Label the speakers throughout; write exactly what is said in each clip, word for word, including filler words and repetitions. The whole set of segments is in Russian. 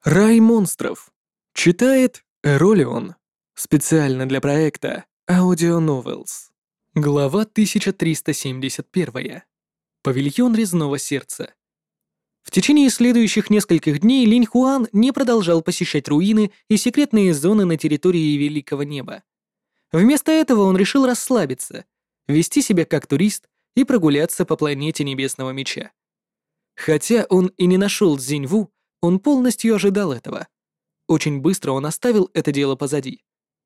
Speaker 1: Рай монстров. Читает Эролион. Специально для проекта Audio Novels. Глава тысяча триста семьдесят один. Павильон Резного Сердца. В течение следующих нескольких дней Линь Хуан не продолжал посещать руины и секретные зоны на территории Великого Неба. Вместо этого он решил расслабиться, вести себя как турист и прогуляться по планете Небесного Меча. Хотя он и не нашел Цзиньву, он полностью ожидал этого. Очень быстро он оставил это дело позади.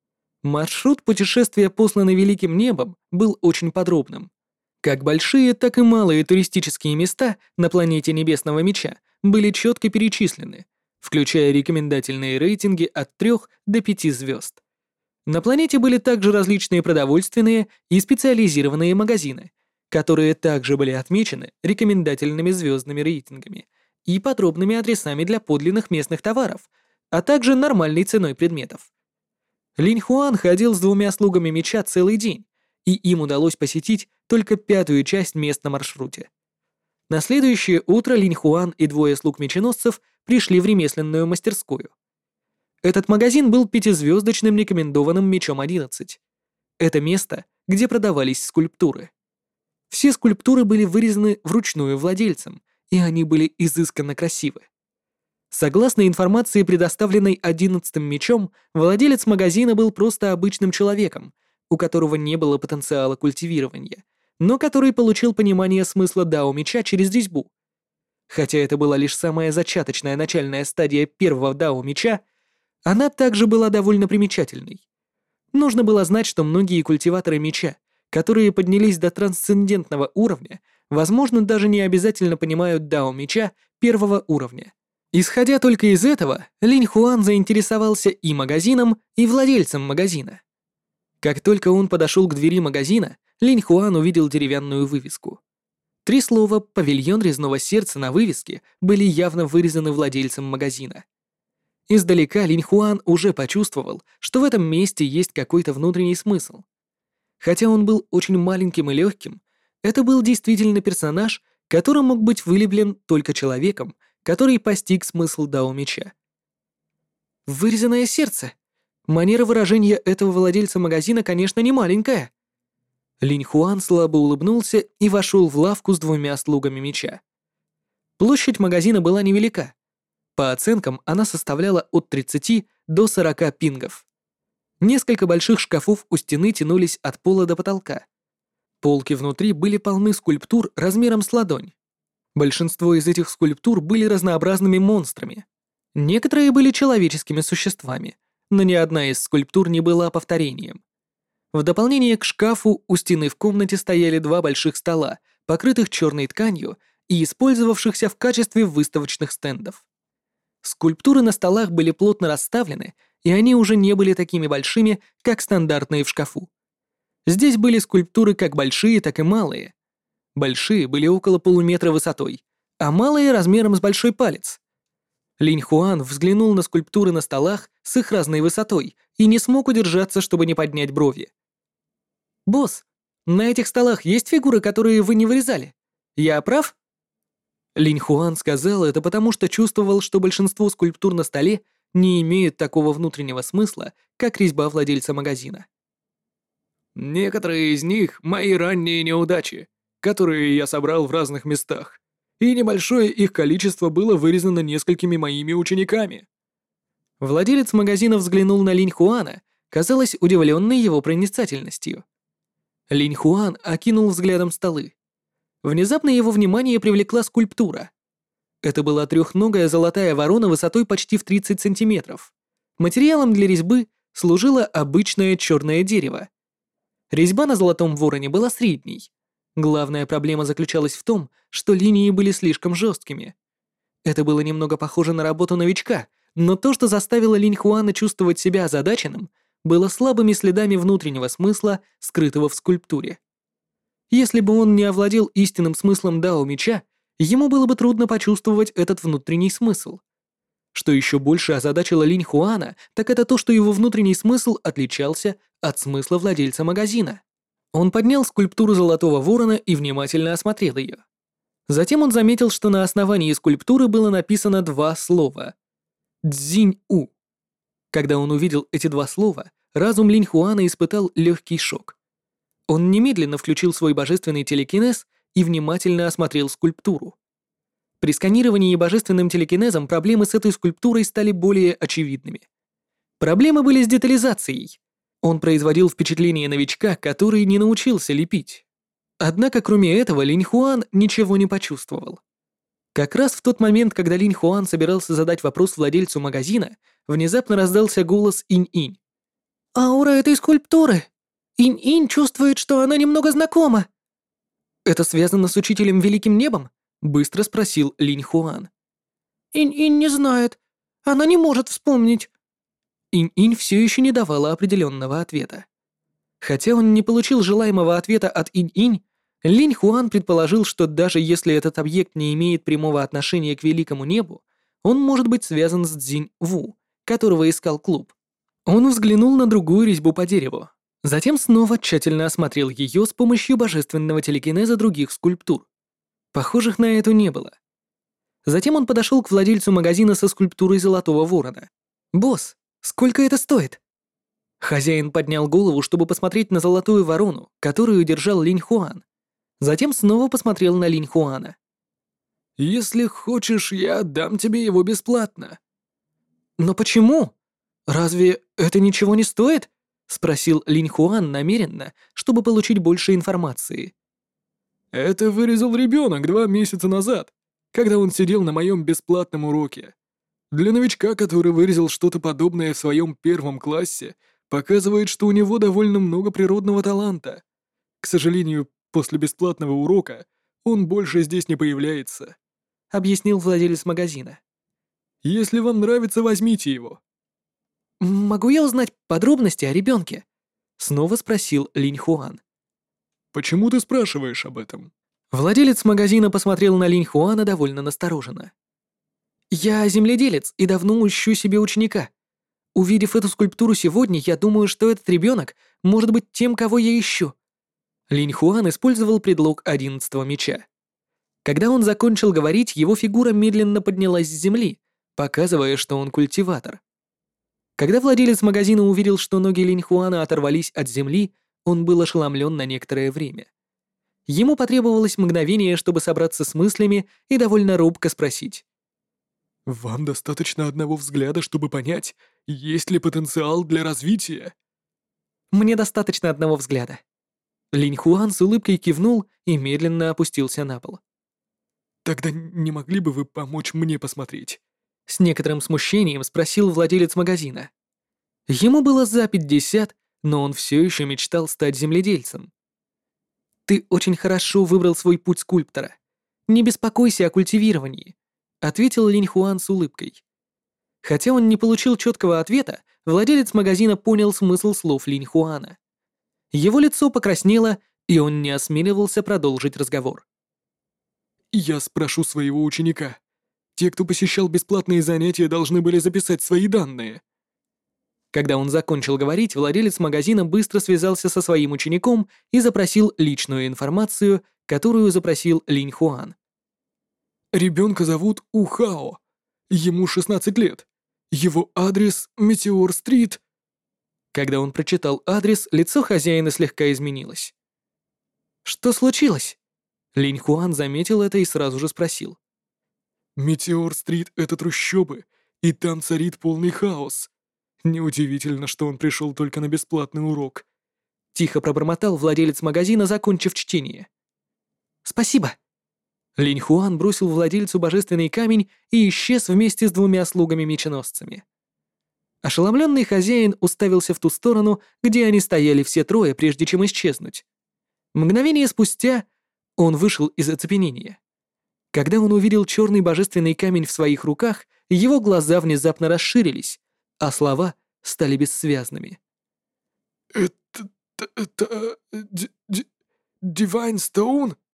Speaker 1: Маршрут путешествия, посланный Великим Небом, был очень подробным. Как большие, так и малые туристические места на планете Небесного Меча были четко перечислены, включая рекомендательные рейтинги от трёх до пяти звезд. На планете были также различные продовольственные и специализированные магазины, которые также были отмечены рекомендательными звездными рейтингами и подробными адресами для подлинных местных товаров, а также нормальной ценой предметов. Линь Хуан ходил с двумя слугами меча целый день, и им удалось посетить только пятую часть мест на маршруте. На следующее утро Линь Хуан и двое слуг-меченосцев пришли в ремесленную мастерскую. Этот магазин был пятизвездочным рекомендованным мечом одиннадцать. Это место, где продавались скульптуры. Все скульптуры были вырезаны вручную владельцем, и они были изысканно красивы. Согласно информации, предоставленной одиннадцатым мечом, владелец магазина был просто обычным человеком, у которого не было потенциала культивирования, но который получил понимание смысла дао меча через резьбу. Хотя это была лишь самая зачаточная начальная стадия первого дао меча, она также была довольно примечательной. Нужно было знать, что многие культиваторы меча, которые поднялись до трансцендентного уровня, возможно, даже не обязательно понимают дао меча первого уровня. Исходя только из этого, Линь Хуан заинтересовался и магазином, и владельцем магазина. Как только он подошел к двери магазина, Линь Хуан увидел деревянную вывеску. Три слова «Павильон Резного Сердца» на вывеске были явно вырезаны владельцем магазина. Издалека Линь Хуан уже почувствовал, что в этом месте есть какой-то внутренний смысл. Хотя он был очень маленьким и легким, это был действительно персонаж, который мог быть вылеплен только человеком, который постиг смысл дао меча. Вырезанное сердце. Манера выражения этого владельца магазина, конечно, не маленькая. Линь Хуан слабо улыбнулся и вошел в лавку с двумя слугами меча. Площадь магазина была невелика. По оценкам, она составляла от тридцати до сорока пингов. Несколько больших шкафов у стены тянулись от пола до потолка. Полки внутри были полны скульптур размером с ладонь. Большинство из этих скульптур были разнообразными монстрами. Некоторые были человеческими существами, но ни одна из скульптур не была повторением. В дополнение к шкафу у стены в комнате стояли два больших стола, покрытых черной тканью и использовавшихся в качестве выставочных стендов. Скульптуры на столах были плотно расставлены, и они уже не были такими большими, как стандартные в шкафу. Здесь были скульптуры как большие, так и малые. Большие были около полуметра высотой, а малые размером с большой палец. Линь Хуан взглянул на скульптуры на столах с их разной высотой и не смог удержаться, чтобы не поднять брови. «Босс, на этих столах есть фигуры, которые вы не вырезали? Я прав?» Линь Хуан сказал это потому, что чувствовал, что большинство скульптур на столе не имеют такого внутреннего смысла, как резьба владельца магазина. «Некоторые из них — мои ранние неудачи, которые я собрал в разных местах, и небольшое их количество было вырезано несколькими моими учениками». Владелец магазина взглянул на Линь Хуана, казалось, удивленный его проницательностью. Линь Хуан окинул взглядом столы. Внезапно его внимание привлекла скульптура. Это была трехногая золотая ворона высотой почти в тридцать сантиметров. Материалом для резьбы служило обычное черное дерево. Резьба на золотом вороне была средней. Главная проблема заключалась в том, что линии были слишком жесткими. Это было немного похоже на работу новичка, но то, что заставило Линь Хуана чувствовать себя озадаченным, было слабыми следами внутреннего смысла, скрытого в скульптуре. Если бы он не овладел истинным смыслом дао меча, ему было бы трудно почувствовать этот внутренний смысл. Что еще больше озадачило Линь Хуана, так это то, что его внутренний смысл отличался от смысла владельца магазина. Он поднял скульптуру золотого ворона и внимательно осмотрел ее. Затем он заметил, что на основании скульптуры было написано два слова Цзинь-У. Когда он увидел эти два слова, разум Линь Хуана испытал легкий шок. Он немедленно включил свой божественный телекинез и внимательно осмотрел скульптуру. При сканировании божественным телекинезом проблемы с этой скульптурой стали более очевидными. Проблемы были с детализацией. Он производил впечатление новичка, который не научился лепить. Однако, кроме этого, Линь Хуан ничего не почувствовал. Как раз в тот момент, когда Линь Хуан собирался задать вопрос владельцу магазина, внезапно раздался голос Инь-Инь. «Аура этой скульптуры! Инь-Инь чувствует, что она немного знакома!» «Это связано с Учителем Великим Небом?» — быстро спросил Линь Хуан. «Инь-Инь не знает. Она не может вспомнить». Инь-Инь все еще не давала определенного ответа. Хотя он не получил желаемого ответа от Инь-Инь, Линь Хуан предположил, что даже если этот объект не имеет прямого отношения к Великому Небу, он может быть связан с Цзинь-Ву, которого искал клуб. Он взглянул на другую резьбу по дереву, затем снова тщательно осмотрел ее с помощью божественного телекинеза других скульптур. Похожих на эту не было. Затем он подошел к владельцу магазина со скульптурой Золотого Ворона. «Босс, сколько это стоит?» Хозяин поднял голову, чтобы посмотреть на Золотую Ворону, которую держал Линь Хуан. Затем снова посмотрел на Линь Хуана. «Если хочешь, я отдам тебе его бесплатно». «Но почему? Разве это ничего не стоит?» — спросил Линь Хуан намеренно, чтобы получить больше информации. «Это вырезал ребенок два месяца назад, когда он сидел на моем бесплатном уроке. Для новичка, который вырезал что-то подобное в своем первом классе, показывает, что у него довольно много природного таланта. К сожалению, после бесплатного урока он больше здесь не появляется», — объяснил владелец магазина. «Если вам нравится, возьмите его». «Могу я узнать подробности о ребенке?» — снова спросил Линь Хуан. «Почему ты спрашиваешь об этом?» Владелец магазина посмотрел на Линь Хуана довольно настороженно. «Я земледелец и давно ищу себе ученика. Увидев эту скульптуру сегодня, я думаю, что этот ребенок может быть тем, кого я ищу». Линь Хуан использовал предлог одиннадцатого меча. Когда он закончил говорить, его фигура медленно поднялась с земли, показывая, что он культиватор. Когда владелец магазина увидел, что ноги Линь Хуана оторвались от земли, он был ошеломлен на некоторое время. Ему потребовалось мгновение, чтобы собраться с мыслями и довольно робко спросить. «Вам достаточно одного взгляда, чтобы понять, есть ли потенциал для развития?» «Мне достаточно одного взгляда». Линь Хуан с улыбкой кивнул и медленно опустился на пол. «Тогда не могли бы вы помочь мне посмотреть?» С некоторым смущением спросил владелец магазина. Ему было за пятьдесят, но он все еще мечтал стать земледельцем. «Ты очень хорошо выбрал свой путь скульптора. Не беспокойся о культивировании», — ответил Линь Хуан с улыбкой. Хотя он не получил четкого ответа, владелец магазина понял смысл слов Линь Хуана. Его лицо покраснело, и он не осмеливался продолжить разговор. «Я спрошу своего ученика. Те, кто посещал бесплатные занятия, должны были записать свои данные». Когда он закончил говорить, владелец магазина быстро связался со своим учеником и запросил личную информацию, которую запросил Линь Хуан. «Ребенка зовут Ухао. Ему шестнадцать лет. Его адрес — Метеор-стрит». Когда он прочитал адрес, лицо хозяина слегка изменилось. «Что случилось?» Линь Хуан заметил это и сразу же спросил. «Метеор-стрит — это трущобы, и там царит полный хаос. Неудивительно, что он пришел только на бесплатный урок». Тихо пробормотал владелец магазина, закончив чтение. «Спасибо». Линь Хуан бросил владельцу божественный камень и исчез вместе с двумя слугами-меченосцами. Ошеломленный хозяин уставился в ту сторону, где они стояли все трое, прежде чем исчезнуть. Мгновение спустя он вышел из оцепенения. Когда он увидел черный божественный камень в своих руках, его глаза внезапно расширились, а слова стали бессвязными. «Это... это... Ди... Ди... Divine Stone?»